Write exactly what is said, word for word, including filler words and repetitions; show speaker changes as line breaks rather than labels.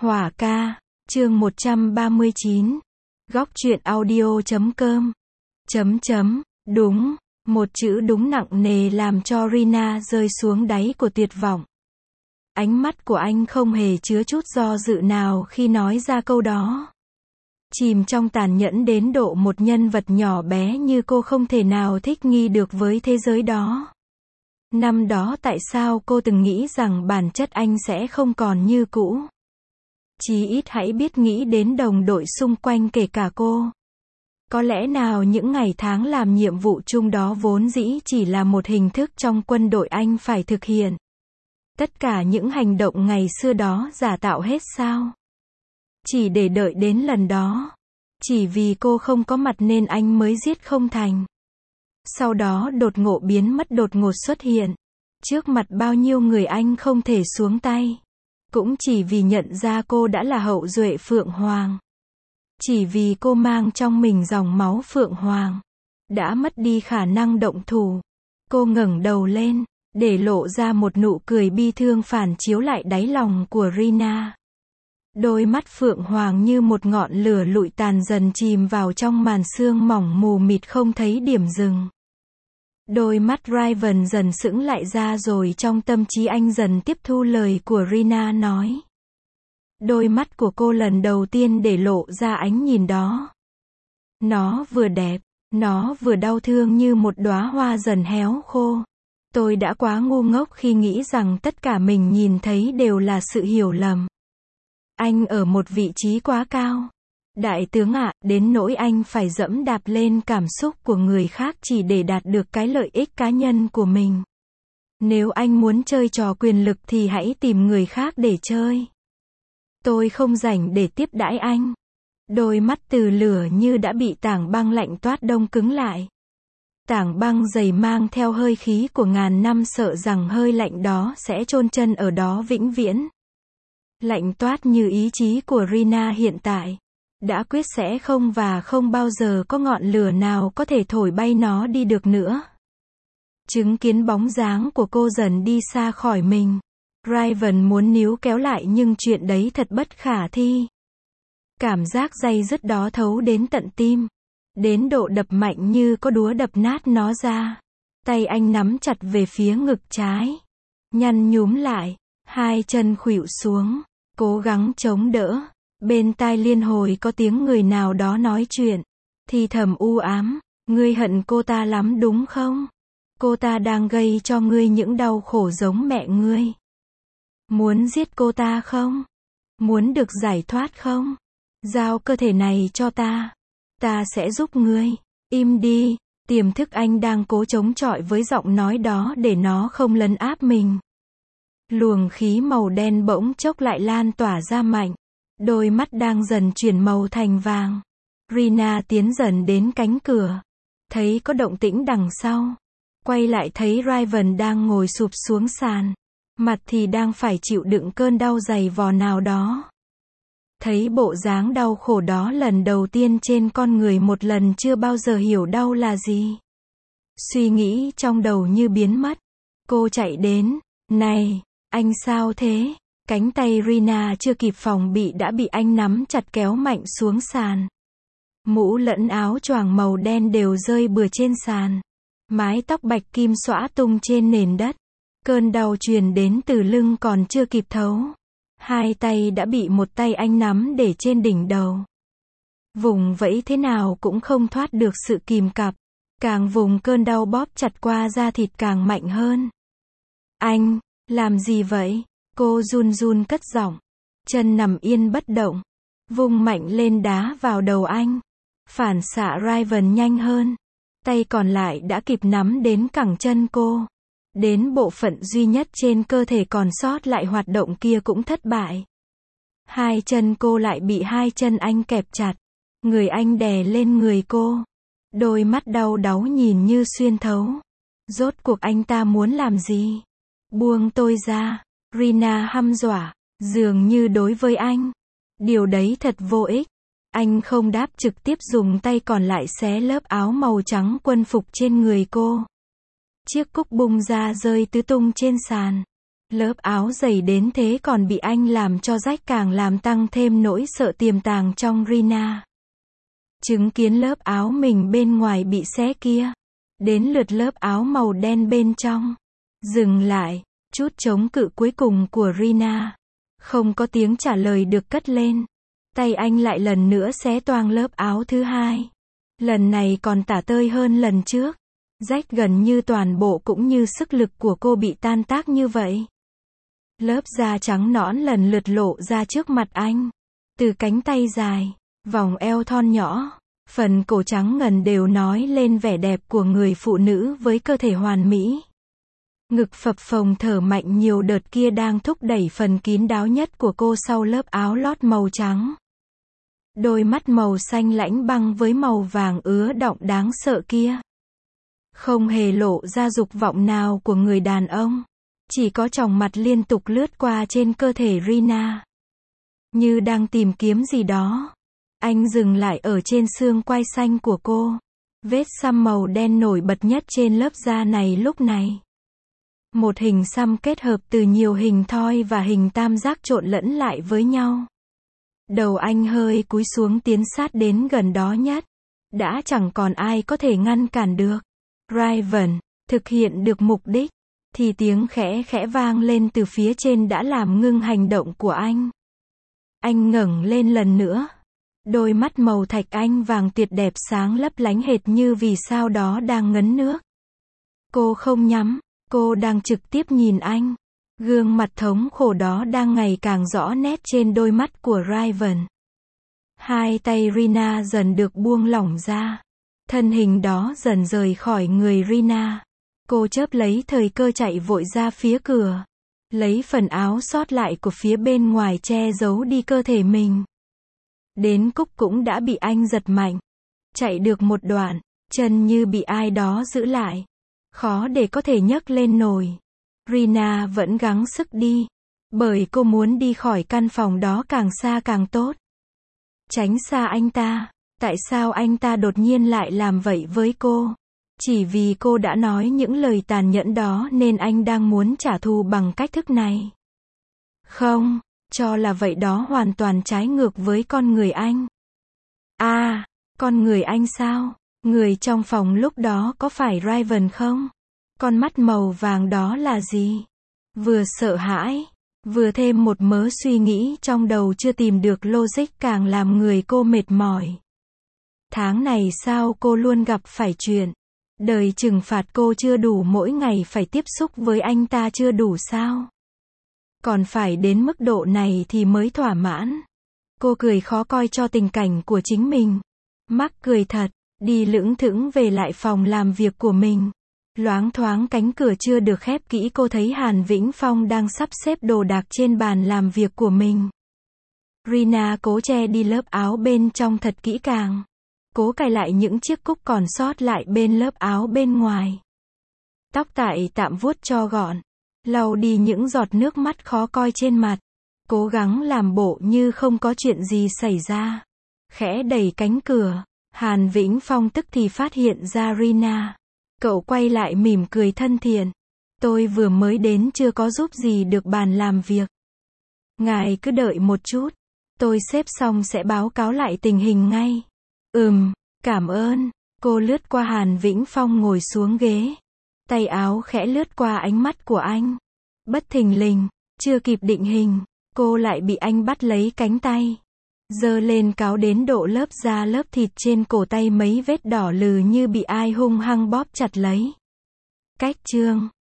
Hỏa ca, chương một trăm ba mươi chín. Góc truyện audio chấm com. Chấm chấm, đúng, một chữ đúng nặng nề làm cho Rina rơi xuống đáy của tuyệt vọng. Ánh mắt của anh không hề chứa chút do dự nào khi nói ra câu đó. Chìm trong tàn nhẫn đến độ một nhân vật nhỏ bé như cô không thể nào thích nghi được với thế giới đó. Năm đó tại sao cô từng nghĩ rằng bản chất anh sẽ không còn như cũ? Chí ít hãy biết nghĩ đến đồng đội xung quanh kể cả cô. Có lẽ nào những ngày tháng làm nhiệm vụ chung đó vốn dĩ chỉ là một hình thức trong quân đội anh phải thực hiện. Tất cả những hành động ngày xưa đó giả tạo hết sao? Chỉ để đợi đến lần đó. Chỉ vì cô không có mặt nên anh mới giết không thành. Sau đó đột ngột biến mất đột ngột xuất hiện. Trước mặt bao nhiêu người anh không thể xuống tay. Cũng chỉ vì nhận ra cô đã là hậu duệ Phượng Hoàng. Chỉ vì cô mang trong mình dòng máu Phượng Hoàng. Đã mất đi khả năng động thủ. Cô ngẩng đầu lên, để lộ ra một nụ cười bi thương phản chiếu lại đáy lòng của Rina. Đôi mắt Phượng Hoàng như một ngọn lửa lụi tàn dần chìm vào trong màn sương mỏng mù mịt không thấy điểm dừng. Đôi mắt Raven dần sững lại ra rồi trong tâm trí anh dần tiếp thu lời của Rina nói. Đôi mắt của cô lần đầu tiên để lộ ra ánh nhìn đó. Nó vừa đẹp, nó vừa đau thương như một đóa hoa dần héo khô. Tôi đã quá ngu ngốc khi nghĩ rằng tất cả mình nhìn thấy đều là sự hiểu lầm. Anh ở một vị trí quá cao. Đại tướng ạ, đến nỗi anh phải dẫm đạp lên cảm xúc của người khác chỉ để đạt được cái lợi ích cá nhân của mình. Nếu anh muốn chơi trò quyền lực thì hãy tìm người khác để chơi. Tôi không rảnh để tiếp đãi anh. Đôi mắt từ lửa như đã bị tảng băng lạnh toát đông cứng lại. Tảng băng dày mang theo hơi khí của ngàn năm sợ rằng hơi lạnh đó sẽ chôn chân ở đó vĩnh viễn. Lạnh toát như ý chí của Rina hiện tại. Đã quyết sẽ không và không bao giờ có ngọn lửa nào có thể thổi bay nó đi được nữa. Chứng kiến bóng dáng của cô dần đi xa khỏi mình. Raven muốn níu kéo lại nhưng chuyện đấy thật bất khả thi. Cảm giác day dứt đó thấu đến tận tim. Đến độ đập mạnh như có đúa đập nát nó ra. Tay anh nắm chặt về phía ngực trái. Nhăn nhúm lại. Hai chân khuỵu xuống. Cố gắng chống đỡ. Bên tai liên hồi có tiếng người nào đó nói chuyện. Thì thầm u ám. Ngươi hận cô ta lắm đúng không? Cô ta đang gây cho ngươi những đau khổ giống mẹ ngươi. Muốn giết cô ta không? Muốn được giải thoát không? Giao cơ thể này cho ta. Ta sẽ giúp ngươi. Im đi. Tiềm thức anh đang cố chống chọi với giọng nói đó để nó không lấn áp mình. Luồng khí màu đen bỗng chốc lại lan tỏa ra mạnh. Đôi mắt đang dần chuyển màu thành vàng. Rina tiến dần đến cánh cửa. Thấy có động tĩnh đằng sau. Quay lại thấy Raven đang ngồi sụp xuống sàn. Mặt thì đang phải chịu đựng cơn đau dày vò nào đó. Thấy bộ dáng đau khổ đó lần đầu tiên trên con người một lần chưa bao giờ hiểu đau là gì. Suy nghĩ trong đầu như biến mất. Cô chạy đến. Này, anh sao thế? Cánh tay Rina chưa kịp phòng bị đã bị anh nắm chặt kéo mạnh xuống sàn. Mũ lẫn áo choàng màu đen đều rơi bừa trên sàn. Mái tóc bạch kim xõa tung trên nền đất. Cơn đau truyền đến từ lưng còn chưa kịp thấu. Hai tay đã bị một tay anh nắm để trên đỉnh đầu. Vùng vẫy thế nào cũng không thoát được sự kìm cặp. Càng vùng cơn đau bóp chặt qua da thịt càng mạnh hơn. Anh, làm gì vậy? Cô run run cất giọng. Chân nằm yên bất động. Vung mạnh lên đá vào đầu anh. Phản xạ Raven nhanh hơn. Tay còn lại đã kịp nắm đến cẳng chân cô. Đến bộ phận duy nhất trên cơ thể còn sót lại hoạt động kia cũng thất bại. Hai chân cô lại bị hai chân anh kẹp chặt. Người anh đè lên người cô. Đôi mắt đau đáu nhìn như xuyên thấu. Rốt cuộc anh ta muốn làm gì? Buông tôi ra. Rina hăm dọa. Dường như đối với anh. Điều đấy thật vô ích. Anh không đáp trực tiếp dùng tay còn lại xé lớp áo màu trắng quân phục trên người cô. Chiếc cúc bung ra rơi tứ tung trên sàn. Lớp áo dày đến thế còn bị anh làm cho rách càng làm tăng thêm nỗi sợ tiềm tàng trong Rina. Chứng kiến lớp áo mình bên ngoài bị xé kia. Đến lượt lớp áo màu đen bên trong. Dừng lại, chút chống cự cuối cùng của Rina. Không có tiếng trả lời được cất lên. Tay anh lại lần nữa xé toang lớp áo thứ hai. Lần này còn tả tơi hơn lần trước. Rách gần như toàn bộ cũng như sức lực của cô bị tan tác như vậy. Lớp da trắng nõn lần lượt lộ ra trước mặt anh. Từ cánh tay dài, vòng eo thon nhỏ, phần cổ trắng ngần đều nói lên vẻ đẹp của người phụ nữ với cơ thể hoàn mỹ. Ngực phập phồng thở mạnh nhiều đợt kia đang thúc đẩy phần kín đáo nhất của cô sau lớp áo lót màu trắng. Đôi mắt màu xanh lãnh băng với màu vàng ứa đọng đáng sợ kia. Không hề lộ ra dục vọng nào của người đàn ông. Chỉ có tròng mặt liên tục lướt qua trên cơ thể Rina. Như đang tìm kiếm gì đó. Anh dừng lại ở trên xương quai xanh của cô. Vết xăm màu đen nổi bật nhất trên lớp da này lúc này. Một hình xăm kết hợp từ nhiều hình thoi và hình tam giác trộn lẫn lại với nhau. Đầu anh hơi cúi xuống tiến sát đến gần đó nhất. Đã chẳng còn ai có thể ngăn cản được. Raven, thực hiện được mục đích. Thì tiếng khẽ khẽ vang lên từ phía trên đã làm ngưng hành động của anh. Anh ngẩng lên lần nữa. Đôi mắt màu thạch anh vàng tuyệt đẹp sáng lấp lánh hệt như vì sao đó đang ngấn nước. Cô không nhắm, cô đang trực tiếp nhìn anh. Gương mặt thống khổ đó đang ngày càng rõ nét trên đôi mắt của Raven. Hai tay Rina dần được buông lỏng ra. Thân hình đó dần rời khỏi người Rina. Cô chớp lấy thời cơ chạy vội ra phía cửa. Lấy phần áo sót lại của phía bên ngoài che giấu đi cơ thể mình. Đến cúc cũng đã bị anh giật mạnh. Chạy được một đoạn, chân như bị ai đó giữ lại. Khó để có thể nhấc lên nổi. Rina vẫn gắng sức đi. Bởi cô muốn đi khỏi căn phòng đó càng xa càng tốt. Tránh xa anh ta. Tại sao anh ta đột nhiên lại làm vậy với cô? Chỉ vì cô đã nói những lời tàn nhẫn đó nên anh đang muốn trả thù bằng cách thức này. Không, cho là vậy đó hoàn toàn trái ngược với con người anh. À, con người anh sao? Người trong phòng lúc đó có phải Raven không? Con mắt màu vàng đó là gì? Vừa sợ hãi, vừa thêm một mớ suy nghĩ trong đầu chưa tìm được logic càng làm người cô mệt mỏi. Tháng này sao cô luôn gặp phải chuyện? Đời trừng phạt cô chưa đủ mỗi ngày phải tiếp xúc với anh ta chưa đủ sao? Còn phải đến mức độ này thì mới thỏa mãn. Cô cười khó coi cho tình cảnh của chính mình. Mắc cười thật, đi lững thững về lại phòng làm việc của mình. Loáng thoáng cánh cửa chưa được khép kỹ cô thấy Hàn Vĩnh Phong đang sắp xếp đồ đạc trên bàn làm việc của mình. Rina cố che đi lớp áo bên trong thật kỹ càng. Cố cài lại những chiếc cúc còn sót lại bên lớp áo bên ngoài. Tóc tại tạm vuốt cho gọn. Lau đi những giọt nước mắt khó coi trên mặt. Cố gắng làm bộ như không có chuyện gì xảy ra. Khẽ đẩy cánh cửa. Hàn Vĩnh Phong tức thì phát hiện ra Rina. Cậu quay lại mỉm cười thân thiện. Tôi vừa mới đến chưa có giúp gì được bàn làm việc. Ngài cứ đợi một chút. Tôi xếp xong sẽ báo cáo lại tình hình ngay. Ừm, cảm ơn. Cô lướt qua Hàn Vĩnh Phong ngồi xuống ghế. Tay áo khẽ lướt qua ánh mắt của anh. Bất thình lình, chưa kịp định hình, cô lại bị anh bắt lấy cánh tay. Giơ lên cáo đến độ lớp da lớp thịt trên cổ tay mấy vết đỏ lừ như bị ai hung hăng bóp chặt lấy. Cách chương